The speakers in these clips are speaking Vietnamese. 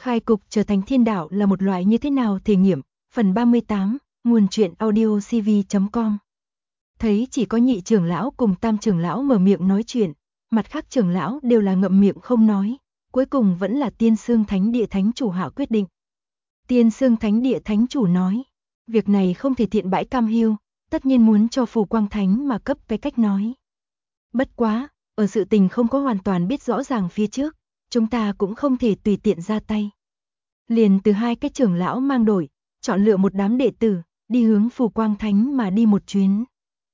Khai cục trở thành thiên đạo là một loại như thế nào thể nghiệm, phần 38, nguồn truyện audio cv.com. Thấy chỉ có nhị trưởng lão cùng tam trưởng lão mở miệng nói chuyện, mặt khác trưởng lão đều là ngậm miệng không nói, cuối cùng vẫn là Tiên Sương Thánh Địa Thánh Chủ hạ quyết định. Tiên Sương Thánh Địa Thánh Chủ nói, việc này không thể thiện bãi cam hiu, tất nhiên muốn cho Phù Quang Thánh mà cấp cái cách nói. Bất quá, ở sự tình không có hoàn toàn biết rõ ràng phía trước, chúng ta cũng không thể tùy tiện ra tay. Liền từ hai cái trưởng lão mang đổi, chọn lựa một đám đệ tử, đi hướng Phù Quang Thánh mà đi một chuyến.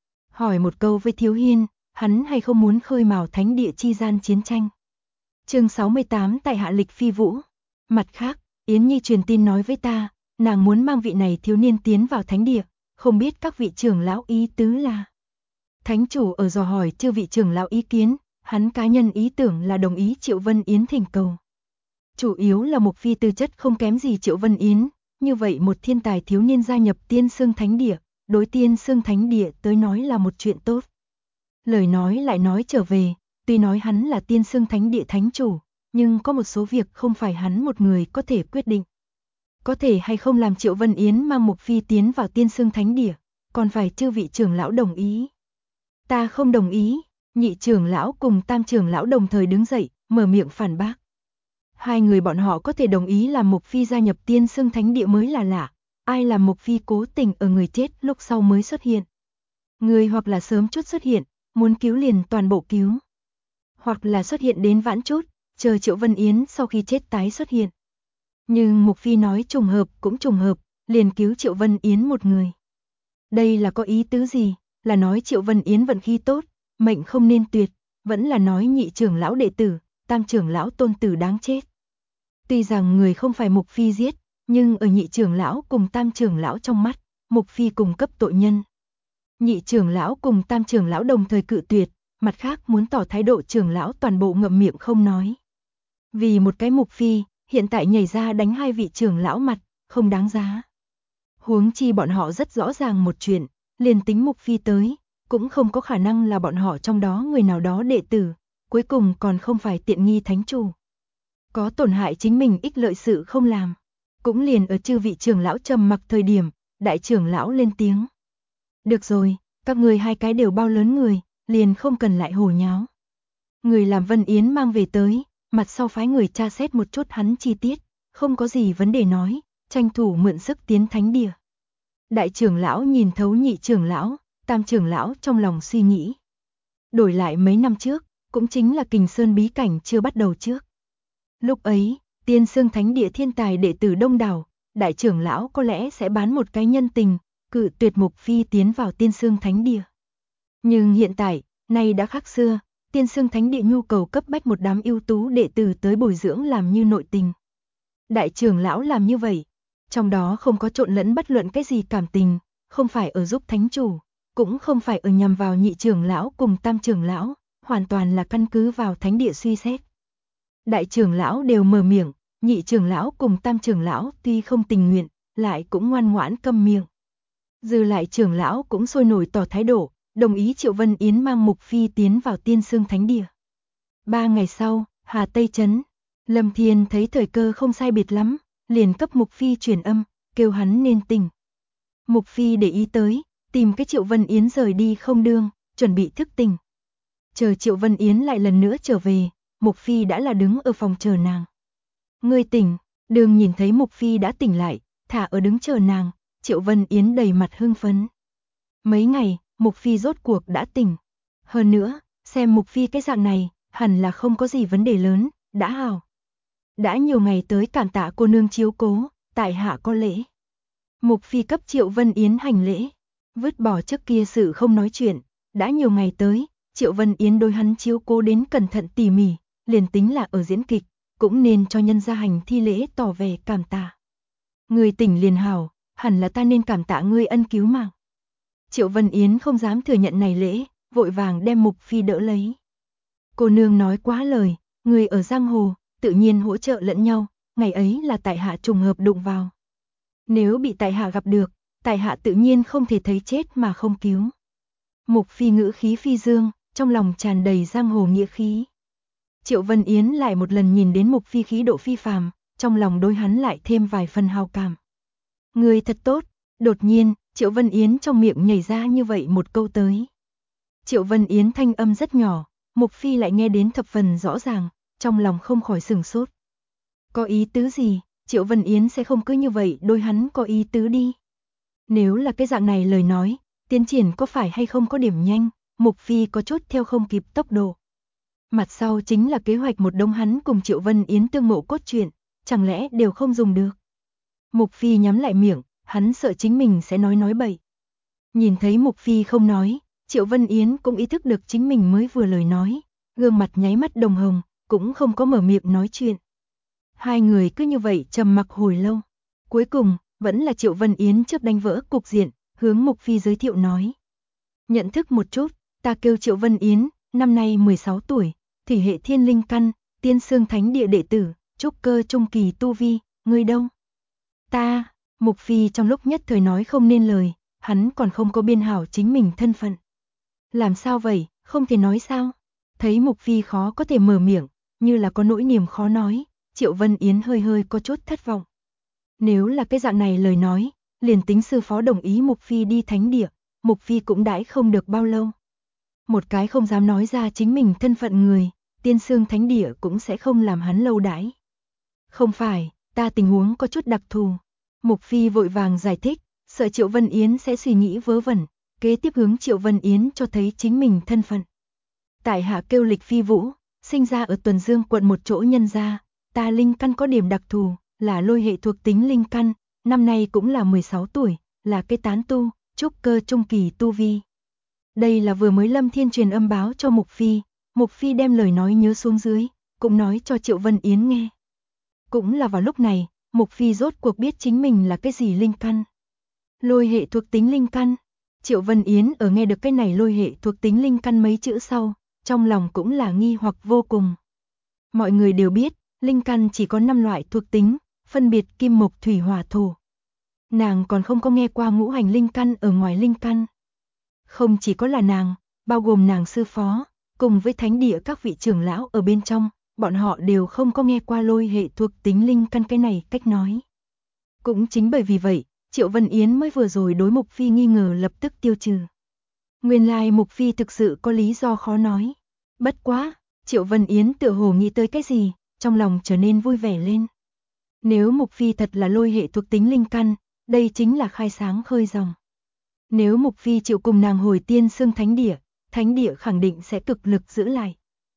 Hỏi một câu với Thiếu Hiên, hắn hay không muốn khơi mào thánh địa chi gian chiến tranh. Chương 68 tại hạ lịch phi vũ. Mặt khác, Yến Nhi truyền tin nói với ta, nàng muốn mang vị này thiếu niên tiến vào thánh địa, không biết các vị trưởng lão ý tứ là. Thánh chủ ở dò hỏi chư vị trưởng lão ý kiến, hắn cá nhân ý tưởng là đồng ý Triệu Vân Yến thỉnh cầu. Chủ yếu là Mục Phi tư chất không kém gì Triệu Vân Yến, như vậy một thiên tài thiếu niên gia nhập Tiên Sương Thánh Địa, đối Tiên Sương Thánh Địa tới nói là một chuyện tốt. Lời nói lại nói trở về, tuy nói hắn là Tiên Sương Thánh Địa thánh chủ, nhưng có một số việc không phải hắn một người có thể quyết định. Có thể hay không làm Triệu Vân Yến mang Mục Phi tiến vào Tiên Sương Thánh Địa, còn phải chư vị trưởng lão đồng ý. Ta không đồng ý, nhị trưởng lão cùng tam trưởng lão đồng thời đứng dậy, mở miệng phản bác. Hai người bọn họ có thể đồng ý làm Mục Phi gia nhập Tiên Sương Thánh Địa mới là lạ, ai làm Mục Phi cố tình ở người chết lúc sau mới xuất hiện. Người hoặc là sớm chút xuất hiện, muốn cứu liền toàn bộ cứu. Hoặc là xuất hiện đến vãn chút, chờ Triệu Vân Yến sau khi chết tái xuất hiện. Nhưng Mục Phi nói trùng hợp cũng trùng hợp, liền cứu Triệu Vân Yến một người. Đây là có ý tứ gì? Là nói Triệu Vân Yến vận khí tốt, mệnh không nên tuyệt, vẫn là nói nhị trưởng lão đệ tử, tam trưởng lão tôn tử đáng chết. Tuy rằng người không phải Mục Phi giết, nhưng ở nhị trưởng lão cùng tam trưởng lão trong mắt, Mục Phi cùng cấp tội nhân. Nhị trưởng lão cùng tam trưởng lão đồng thời cự tuyệt, mặt khác muốn tỏ thái độ trưởng lão toàn bộ ngậm miệng không nói. Vì một cái Mục Phi, hiện tại nhảy ra đánh hai vị trưởng lão mặt, không đáng giá. Huống chi bọn họ rất rõ ràng một chuyện, liền tính Mục Phi tới, cũng không có khả năng là bọn họ trong đó người nào đó đệ tử, cuối cùng còn không phải tiện nghi thánh chủ. Có tổn hại chính mình ích lợi sự không làm. Cũng liền ở chư vị trưởng lão trầm mặc thời điểm, đại trưởng lão lên tiếng. Được rồi, các người hai cái đều bao lớn người, liền không cần lại hồ nháo. Người làm Vân Yến mang về tới, mặt sau phái người tra xét một chút hắn chi tiết, không có gì vấn đề nói, tranh thủ mượn sức tiến thánh địa. Đại trưởng lão nhìn thấu nhị trưởng lão, tam trưởng lão trong lòng suy nghĩ. Đổi lại mấy năm trước, cũng chính là Kình Sơn bí cảnh chưa bắt đầu trước. Lúc ấy, Tiên Sương Thánh Địa thiên tài đệ tử đông đảo, đại trưởng lão có lẽ sẽ bán một cái nhân tình, cự tuyệt Mục Phi tiến vào Tiên Sương Thánh Địa. Nhưng hiện tại, nay đã khác xưa, Tiên Sương Thánh Địa nhu cầu cấp bách một đám ưu tú đệ tử tới bồi dưỡng làm như nội tình. Đại trưởng lão làm như vậy, trong đó không có trộn lẫn bất luận cái gì cảm tình, không phải ở giúp thánh chủ, cũng không phải ở nhằm vào nhị trưởng lão cùng tam trưởng lão, hoàn toàn là căn cứ vào thánh địa suy xét. Đại trưởng lão đều mở miệng, nhị trưởng lão cùng tam trưởng lão tuy không tình nguyện, lại cũng ngoan ngoãn câm miệng. Dư lại trưởng lão cũng sôi nổi tỏ thái độ, đồng ý Triệu Vân Yến mang Mục Phi tiến vào Tiên Sương Thánh Địa. 3 ngày sau, Hà Tây Trấn, Lâm Thiên thấy thời cơ không sai biệt lắm, liền cấp Mục Phi truyền âm, kêu hắn nên tỉnh. Mục Phi để ý tới, tìm cái Triệu Vân Yến rời đi không đương, chuẩn bị thức tỉnh. Chờ Triệu Vân Yến lại lần nữa trở về, Mục Phi đã là đứng ở phòng chờ nàng. Ngươi tỉnh, Đường nhìn thấy Mục Phi đã tỉnh lại, thả ở đứng chờ nàng, Triệu Vân Yến đầy mặt hưng phấn. Mấy ngày, Mục Phi rốt cuộc đã tỉnh. Hơn nữa, xem Mục Phi cái dạng này, hẳn là không có gì vấn đề lớn, đã hảo. Đã nhiều ngày tới cảm tạ cô nương chiếu cố, tại hạ có lễ. Mục Phi cấp Triệu Vân Yến hành lễ, vứt bỏ trước kia sự không nói chuyện, đã nhiều ngày tới, Triệu Vân Yến đối hắn chiếu cố đến cẩn thận tỉ mỉ, liền tính là ở diễn kịch, cũng nên cho nhân gia hành thi lễ tỏ vẻ cảm tạ. Người tỉnh liền hảo, hẳn là ta nên cảm tạ ngươi ân cứu mạng. Triệu Vân Yến không dám thừa nhận này lễ, vội vàng đem Mục Phi đỡ lấy. Cô nương nói quá lời, người ở giang hồ, tự nhiên hỗ trợ lẫn nhau, ngày ấy là tại hạ trùng hợp đụng vào. Nếu bị tại hạ gặp được, tại hạ tự nhiên không thể thấy chết mà không cứu. Mục Phi ngữ khí phi dương, trong lòng tràn đầy giang hồ nghĩa khí. Triệu Vân Yến lại một lần nhìn đến Mục Phi khí độ phi phàm, trong lòng đối hắn lại thêm vài phần hào cảm. Người thật tốt, đột nhiên, Triệu Vân Yến trong miệng nhảy ra như vậy một câu tới. Triệu Vân Yến thanh âm rất nhỏ, Mục Phi lại nghe đến thập phần rõ ràng, trong lòng không khỏi sửng sốt. Có ý tứ gì, Triệu Vân Yến sẽ không cứ như vậy đôi hắn có ý tứ đi. Nếu là cái dạng này lời nói, tiến triển có phải hay không có điểm nhanh, Mục Phi có chút theo không kịp tốc độ. Mặt sau chính là kế hoạch một đống hắn cùng Triệu Vân Yến tương ngộ cốt truyện, chẳng lẽ đều không dùng được. Mục Phi nhắm lại miệng, hắn sợ chính mình sẽ nói bậy. Nhìn thấy Mục Phi không nói, Triệu Vân Yến cũng ý thức được chính mình mới vừa lời nói, gương mặt nháy mắt đồng hồng, cũng không có mở miệng nói chuyện. Hai người cứ như vậy trầm mặc hồi lâu. Cuối cùng, vẫn là Triệu Vân Yến trước đánh vỡ cục diện, hướng Mục Phi giới thiệu nói. Nhận thức một chút, ta kêu Triệu Vân Yến, năm nay 16 tuổi, thủy hệ thiên linh căn, Tiên Sương Thánh Địa đệ tử, trúc cơ trung kỳ tu vi, ngươi đâu? Ta, Mục Phi trong lúc nhất thời nói không nên lời, hắn còn không có biên hảo chính mình thân phận. Làm sao vậy, không thể nói sao? Thấy Mục Phi khó có thể mở miệng, như là có nỗi niềm khó nói, Triệu Vân Yến hơi hơi có chút thất vọng. Nếu là cái dạng này lời nói, liền tính sư phó đồng ý Mục Phi đi thánh địa, Mục Phi cũng đãi không được bao lâu. Một cái không dám nói ra chính mình thân phận người, Tiên Sương Thánh Địa cũng sẽ không làm hắn lâu đãi. Không phải, ta tình huống có chút đặc thù. Mục Phi vội vàng giải thích, sợ Triệu Vân Yến sẽ suy nghĩ vớ vẩn, kế tiếp hướng Triệu Vân Yến cho thấy chính mình thân phận. Tại hạ kêu Lịch Phi Vũ, sinh ra ở Tuần Dương quận một chỗ nhân gia, ta linh căn có điểm đặc thù, là lôi hệ thuộc tính linh căn, năm nay cũng là 16 tuổi, là cái tán tu, trúc cơ trung kỳ tu vi. Đây là vừa mới Lâm Thiên truyền âm báo cho Mục Phi đem lời nói nhớ xuống dưới, cũng nói cho Triệu Vân Yến nghe. Cũng là vào lúc này, Mục Phi rốt cuộc biết chính mình là cái gì linh căn. Lôi hệ thuộc tính linh căn. Triệu Vân Yến ở nghe được cái này lôi hệ thuộc tính linh căn mấy chữ sau, trong lòng cũng là nghi hoặc vô cùng. Mọi người đều biết, linh căn chỉ có 5 loại thuộc tính, phân biệt kim mộc thủy hỏa thổ. Nàng còn không có nghe qua ngũ hành linh căn ở ngoài linh căn. Không chỉ có là nàng, bao gồm nàng sư phó, cùng với thánh địa các vị trưởng lão ở bên trong, bọn họ đều không có nghe qua lôi hệ thuộc tính linh căn cái này cách nói. Cũng chính bởi vì vậy, Triệu Vân Yến mới vừa rồi đối Mục Phi nghi ngờ lập tức tiêu trừ. Nguyên lai Mục Phi thực sự có lý do khó nói. Bất quá, Triệu Vân Yến tựa hồ nghĩ tới cái gì, trong lòng trở nên vui vẻ lên. Nếu Mục Phi thật là lôi hệ thuộc tính linh căn, đây chính là khai sáng khơi dòng. Nếu Mục Phi chịu cùng nàng hồi Tiên Sương Thánh Địa khẳng định sẽ cực lực giữ lại.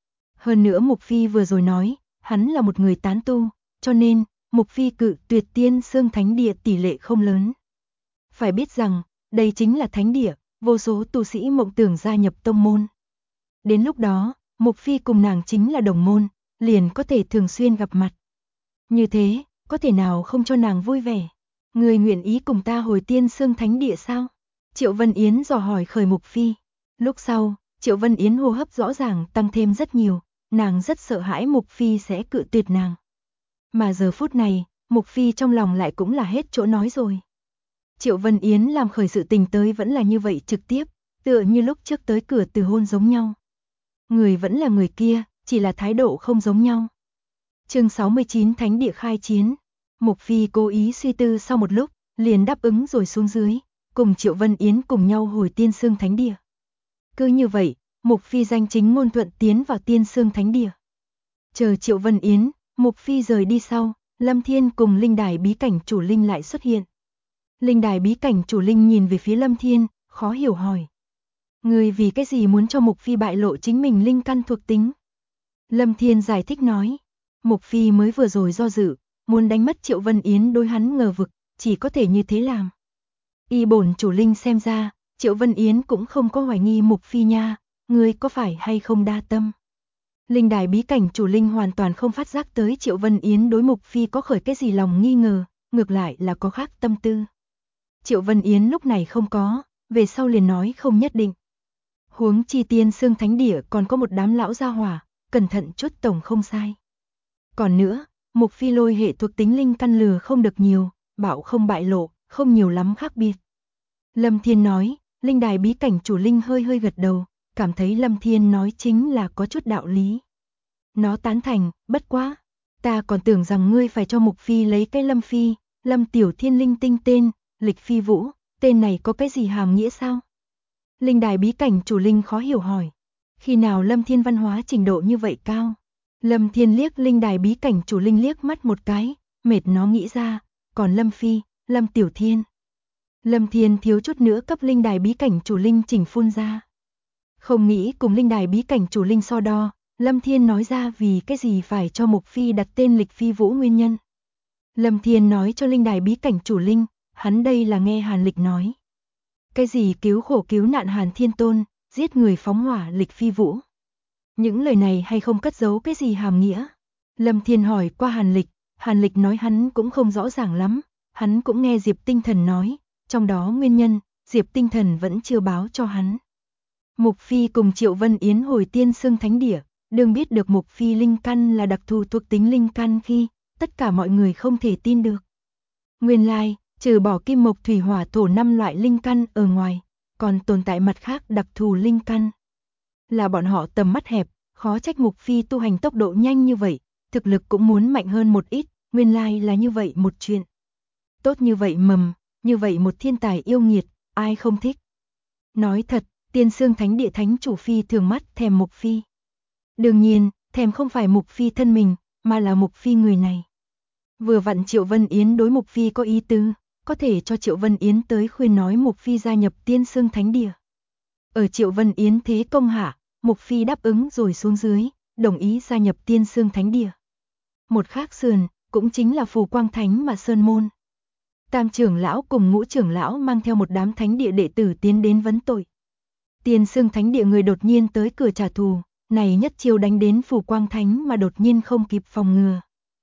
Hơn nữa Mục Phi vừa rồi nói, hắn là một người tán tu, cho nên, Mục Phi cự tuyệt Tiên Sương Thánh Địa tỷ lệ không lớn. Phải biết rằng, đây chính là thánh địa, vô số tu sĩ mộng tưởng gia nhập tông môn. Đến lúc đó, Mục Phi cùng nàng chính là đồng môn, liền có thể thường xuyên gặp mặt. Như thế, có thể nào không cho nàng vui vẻ? Người nguyện ý cùng ta hồi Tiên Sương Thánh Địa sao? Triệu Vân Yến dò hỏi khởi Mục Phi. Lúc sau, Triệu Vân Yến hô hấp rõ ràng tăng thêm rất nhiều, nàng rất sợ hãi Mục Phi sẽ cự tuyệt nàng. Mà giờ phút này, Mục Phi trong lòng lại cũng là hết chỗ nói rồi. Triệu Vân Yến làm khởi sự tình tới vẫn là như vậy trực tiếp, tựa như lúc trước tới cửa từ hôn giống nhau. Người vẫn là người kia, chỉ là thái độ không giống nhau. Chương 69 Thánh Địa khai chiến. Mục Phi cố ý suy tư sau một lúc, liền đáp ứng rồi xuống dưới, cùng Triệu Vân Yến cùng nhau hồi Tiên Sương Thánh Địa. Cứ như vậy, Mục Phi danh chính ngôn thuận tiến vào Tiên Sương Thánh Địa. Chờ Triệu Vân Yến, Mục Phi rời đi sau, Lâm Thiên cùng linh đài bí cảnh chủ linh lại xuất hiện. Linh đài bí cảnh chủ linh nhìn về phía Lâm Thiên, khó hiểu hỏi. Người vì cái gì muốn cho Mục Phi bại lộ chính mình linh căn thuộc tính? Lâm Thiên giải thích nói. Mục Phi mới vừa rồi do dự, muốn đánh mất Triệu Vân Yến đối hắn ngờ vực, chỉ có thể như thế làm. Y bổn chủ linh xem ra, Triệu Vân Yến cũng không có hoài nghi Mục Phi nha, ngươi có phải hay không đa tâm? Linh đài bí cảnh chủ linh hoàn toàn không phát giác tới Triệu Vân Yến đối Mục Phi có khởi cái gì lòng nghi ngờ, ngược lại là có khác tâm tư. Triệu Vân Yến lúc này không có, về sau liền nói không nhất định. Huống chi Tiên Sương Thánh Địa còn có một đám lão gia hỏa, cẩn thận chút tổng không sai. Còn nữa, Mục Phi lôi hệ thuộc tính linh căn lừa không được nhiều, bảo không bại lộ, không nhiều lắm khác biệt. Lâm Thiên nói, linh đài bí cảnh chủ linh hơi hơi gật đầu, cảm thấy Lâm Thiên nói chính là có chút đạo lý. Nó tán thành, bất quá. Ta còn tưởng rằng ngươi phải cho Mục Phi lấy cái Lâm Phi, Lâm Tiểu Thiên linh tinh tên, Lịch Phi Vũ, tên này có cái gì hàm nghĩa sao? Linh đài bí cảnh chủ linh khó hiểu hỏi. Khi nào Lâm Thiên văn hóa trình độ như vậy cao? Lâm Thiên liếc linh đài bí cảnh chủ linh liếc mắt một cái, mệt nó nghĩ ra, còn Lâm Phi, Lâm Tiểu Thiên. Lâm Thiên thiếu chút nữa cấp linh đài bí cảnh chủ linh chỉnh phun ra. Không nghĩ cùng linh đài bí cảnh chủ linh so đo, Lâm Thiên nói ra vì cái gì phải cho Mục Phi đặt tên Lịch Phi Vũ nguyên nhân. Lâm Thiên nói cho linh đài bí cảnh chủ linh, hắn đây là nghe Hàn Lịch nói. Cái gì cứu khổ cứu nạn Hàn Thiên Tôn, giết người phóng hỏa Lịch Phi Vũ. Những lời này hay không cất giấu cái gì hàm nghĩa? Lâm Thiên hỏi qua Hàn Lịch nói hắn cũng không rõ ràng lắm, hắn cũng nghe Diệp Tinh Thần nói, trong đó nguyên nhân, Diệp Tinh Thần vẫn chưa báo cho hắn. Mục Phi cùng Triệu Vân Yến hồi Tiên Sương Thánh Địa, đương biết được Mục Phi linh căn là đặc thù thuộc tính linh căn khi, tất cả mọi người không thể tin được. Nguyên lai, trừ bỏ kim mộc thủy hỏa thổ 5 loại linh căn ở ngoài, còn tồn tại mặt khác đặc thù linh căn. Là bọn họ tầm mắt hẹp, khó trách Mục Phi tu hành tốc độ nhanh như vậy, thực lực cũng muốn mạnh hơn một ít, nguyên lai là như vậy một chuyện. Tốt như vậy mầm, như vậy một thiên tài yêu nghiệt, ai không thích. Nói thật, Tiên Sương Thánh Địa Thánh chủ Phi thường mắt thèm Mục Phi. Đương nhiên, thèm không phải Mục Phi thân mình, mà là Mục Phi người này. Vừa vặn Triệu Vân Yến đối Mục Phi có ý tứ, có thể cho Triệu Vân Yến tới khuyên nói Mục Phi gia nhập Tiên Sương Thánh Địa. Ở Triệu Vân Yến thế công hạ, Mục Phi đáp ứng rồi xuống dưới, đồng ý gia nhập Tiên Sương Thánh Địa. Một khác sườn, cũng chính là Phù Quang Thánh mà Sơn Môn. Tam trưởng lão cùng Ngũ trưởng lão mang theo một đám thánh địa đệ tử tiến đến vấn tội. Tiên Sương Thánh Địa người đột nhiên tới cửa trả thù, này nhất chiêu đánh đến Phù Quang Thánh mà đột nhiên không kịp phòng ngừa.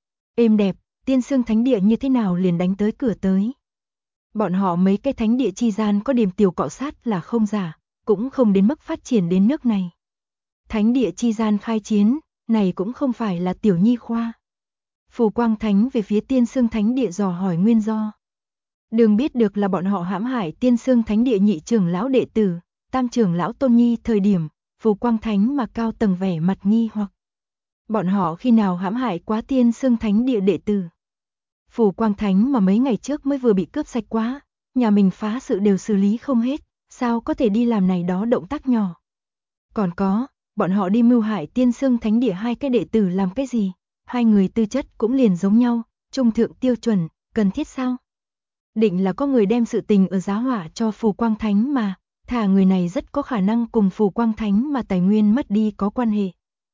Êm đẹp, Tiên Sương Thánh Địa như thế nào liền đánh tới cửa tới. Bọn họ mấy cái thánh địa chi gian có điểm tiểu cọ sát là không giả, cũng không đến mức phát triển đến nước này. Thánh địa chi gian khai chiến, này cũng không phải là tiểu nhi khoa. Phù Quang Thánh về phía Tiên Sương Thánh Địa dò hỏi nguyên do. Đừng biết được là bọn họ hãm hại Tiên Sương Thánh Địa nhị trưởng lão đệ tử, tam trưởng lão Tôn Nhi thời điểm, Phù Quang Thánh mà cao tầng vẻ mặt nghi hoặc. Bọn họ khi nào hãm hại quá Tiên Sương Thánh Địa đệ tử. Phù Quang Thánh mà mấy ngày trước mới vừa bị cướp sạch quá, nhà mình phá sự đều xử lý không hết, sao có thể đi làm này đó động tác nhỏ. Còn có, bọn họ đi mưu hại Tiên Sương Thánh Địa hai cái đệ tử làm cái gì, hai người tư chất cũng liền giống nhau, trung thượng tiêu chuẩn, cần thiết sao? Định là có người đem sự tình ở giá hỏa cho Phù Quang Thánh mà, thà người này rất có khả năng cùng Phù Quang Thánh mà tài nguyên mất đi có quan hệ.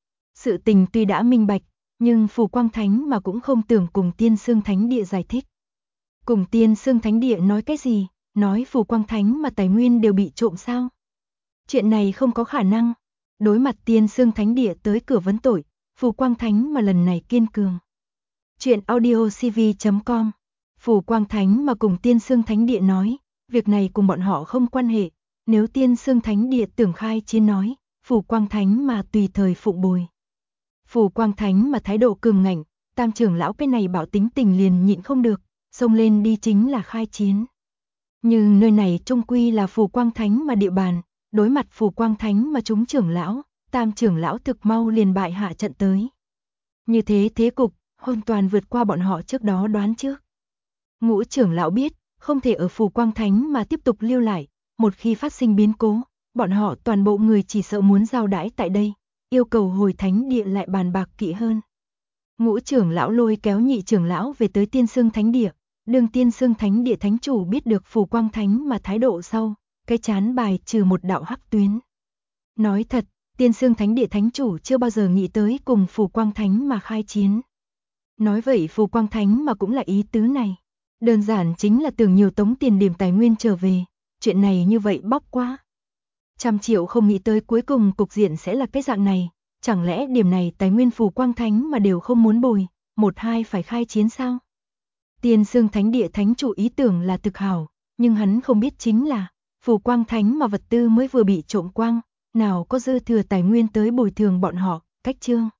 Sự tình tuy đã minh bạch, nhưng Phù Quang Thánh mà cũng không tưởng cùng Tiên Sương Thánh Địa giải thích. Cùng Tiên Sương Thánh Địa nói cái gì, nói Phù Quang Thánh mà tài nguyên đều bị trộm sao? Chuyện này không có khả năng. Đối mặt Tiên Sương Thánh Địa tới cửa vấn tội, Phù Quang Thánh mà lần này kiên cường. Chuyện audiocv.com. Phù Quang Thánh mà cùng Tiên Sương Thánh Địa nói, việc này cùng bọn họ không quan hệ, nếu Tiên Sương Thánh Địa tưởng khai chiến nói, Phù Quang Thánh mà tùy thời phụng bồi. Phù Quang Thánh mà thái độ cường ngạnh, tam trưởng lão cái này bảo tính tình liền nhịn không được, xông lên đi chính là khai chiến. Nhưng nơi này trung quy là Phù Quang Thánh mà địa bàn, đối mặt Phù Quang Thánh mà chúng trưởng lão, tam trưởng lão thực mau liền bại hạ trận tới. Như thế thế cục, hoàn toàn vượt qua bọn họ trước đó đoán trước. Ngũ trưởng lão biết, không thể ở Phù Quang Thánh mà tiếp tục lưu lại, một khi phát sinh biến cố, bọn họ toàn bộ người chỉ sợ muốn giao đãi tại đây, yêu cầu hồi thánh địa lại bàn bạc kỹ hơn. Ngũ trưởng lão lôi kéo nhị trưởng lão về tới Tiên Sương Thánh Địa, đương Tiên Sương Thánh Địa thánh chủ biết được Phù Quang Thánh mà thái độ sau, cái chán bài trừ một đạo hắc tuyến. Nói thật, Tiên Sương Thánh Địa thánh chủ chưa bao giờ nghĩ tới cùng Phù Quang Thánh mà khai chiến. Nói vậy Phù Quang Thánh mà cũng là ý tứ này. Đơn giản chính là tưởng nhiều tống tiền điểm tài nguyên trở về, chuyện này như vậy bóc quá. 100 triệu không nghĩ tới cuối cùng cục diện sẽ là cái dạng này, chẳng lẽ điểm này tài nguyên Phù Quang Thánh mà đều không muốn bồi, một hai phải khai chiến sao? Tiên Sương Thánh Địa thánh chủ ý tưởng là thực hảo, nhưng hắn không biết chính là, Phù Quang Thánh mà vật tư mới vừa bị trộm quang, nào có dư thừa tài nguyên tới bồi thường bọn họ, cách chương.